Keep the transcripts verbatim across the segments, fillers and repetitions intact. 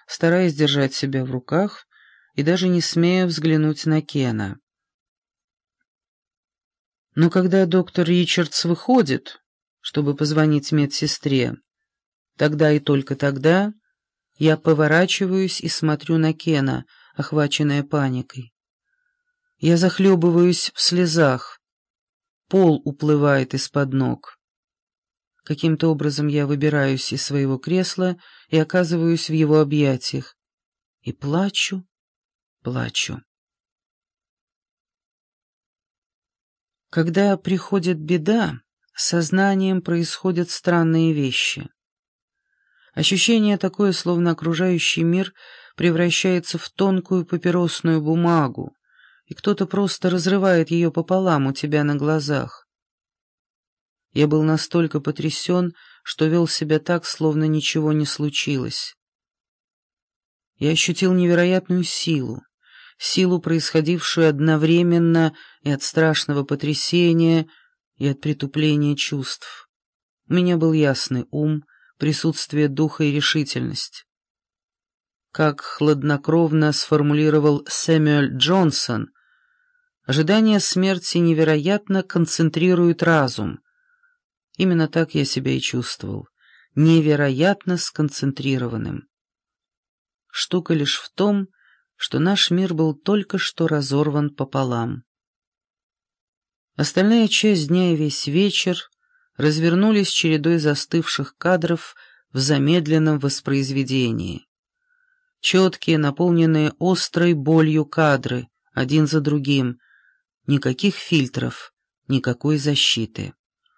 стараясь держать себя в руках и даже не смея взглянуть на Кена. Но когда доктор Ричардс выходит, чтобы позвонить медсестре, тогда и только тогда я поворачиваюсь и смотрю на Кена, охваченная паникой. Я захлебываюсь в слезах, пол уплывает из-под ног. Каким-то образом я выбираюсь из своего кресла и оказываюсь в его объятиях. И плачу, плачу. Когда приходит беда, с сознанием происходят странные вещи. Ощущение такое, словно окружающий мир превращается в тонкую папиросную бумагу, и кто-то просто разрывает ее пополам у тебя на глазах. Я был настолько потрясен, что вел себя так, словно ничего не случилось. Я ощутил невероятную силу, силу, происходившую одновременно и от страшного потрясения, и от притупления чувств. У меня был ясный ум, присутствие духа и решительность. Как хладнокровно сформулировал Сэмюэль Джонсон, ожидание смерти невероятно концентрирует разум. Именно так я себя и чувствовал, невероятно сконцентрированным. Штука лишь в том, что наш мир был только что разорван пополам. Остальная часть дня и весь вечер развернулись чередой застывших кадров в замедленном воспроизведении. Четкие, наполненные острой болью кадры, один за другим, никаких фильтров, никакой защиты.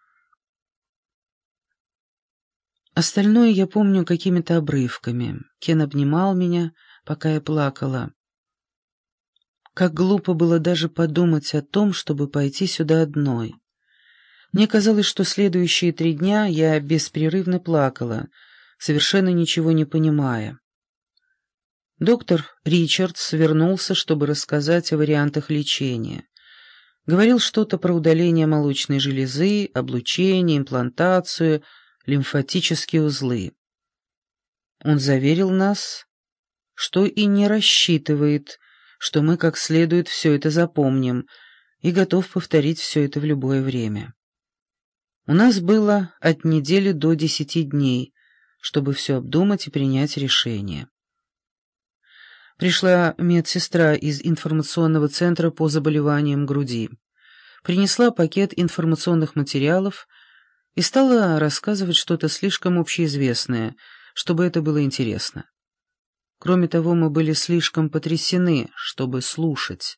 Остальное я помню какими-то обрывками. Кен обнимал меня, пока я плакала. Как глупо было даже подумать о том, чтобы пойти сюда одной. Мне казалось, что следующие три дня я беспрерывно плакала, совершенно ничего не понимая. Доктор Ричардс вернулся, чтобы рассказать о вариантах лечения. Говорил что-то про удаление молочной железы, облучение, имплантацию, лимфатические узлы. Он заверил нас, что и не рассчитывает, что мы как следует все это запомним, и готов повторить все это в любое время. У нас было от недели до десяти дней, чтобы все обдумать и принять решение. Пришла медсестра из информационного центра по заболеваниям груди, принесла пакет информационных материалов и стала рассказывать что-то слишком общеизвестное, чтобы это было интересно. Кроме того, мы были слишком потрясены, чтобы слушать.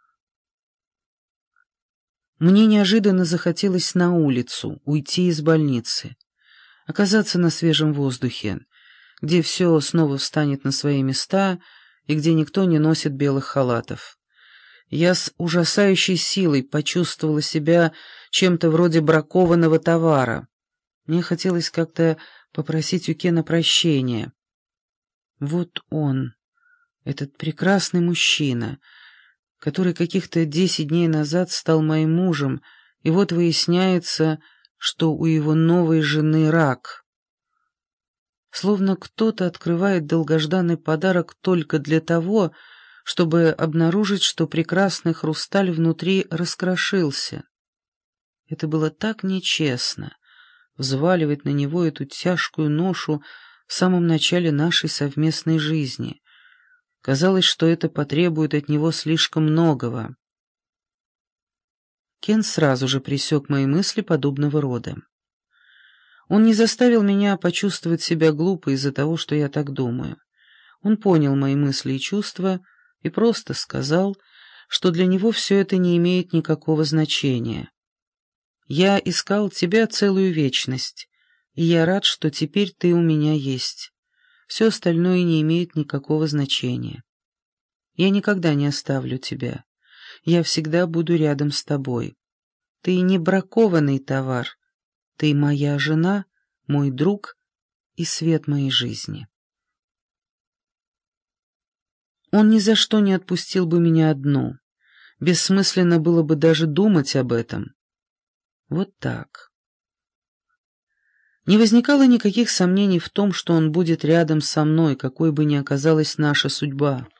Мне неожиданно захотелось на улицу, уйти из больницы, оказаться на свежем воздухе, где все снова встанет на свои места и где никто не носит белых халатов. Я с ужасающей силой почувствовала себя чем-то вроде бракованного товара. Мне хотелось как-то попросить у Кена прощения. Вот он, этот прекрасный мужчина, который каких-то десять дней назад стал моим мужем, и вот выясняется, что у его новой жены рак. Словно кто-то открывает долгожданный подарок только для того, чтобы обнаружить, что прекрасный хрусталь внутри раскрошился. Это было так нечестно — взваливать на него эту тяжкую ношу в самом начале нашей совместной жизни. Казалось, что это потребует от него слишком многого. Кен сразу же пресек мои мысли подобного рода. Он не заставил меня почувствовать себя глупо из-за того, что я так думаю. Он понял мои мысли и чувства и просто сказал, что для него все это не имеет никакого значения. «Я искал тебя целую вечность, и я рад, что теперь ты у меня есть. Все остальное не имеет никакого значения. Я никогда не оставлю тебя. Я всегда буду рядом с тобой. Ты не бракованный товар. Ты моя жена, мой друг и свет моей жизни». Он ни за что не отпустил бы меня одну. Бессмысленно было бы даже думать об этом. Вот так. Не возникало никаких сомнений в том, что он будет рядом со мной, какой бы ни оказалась наша судьба.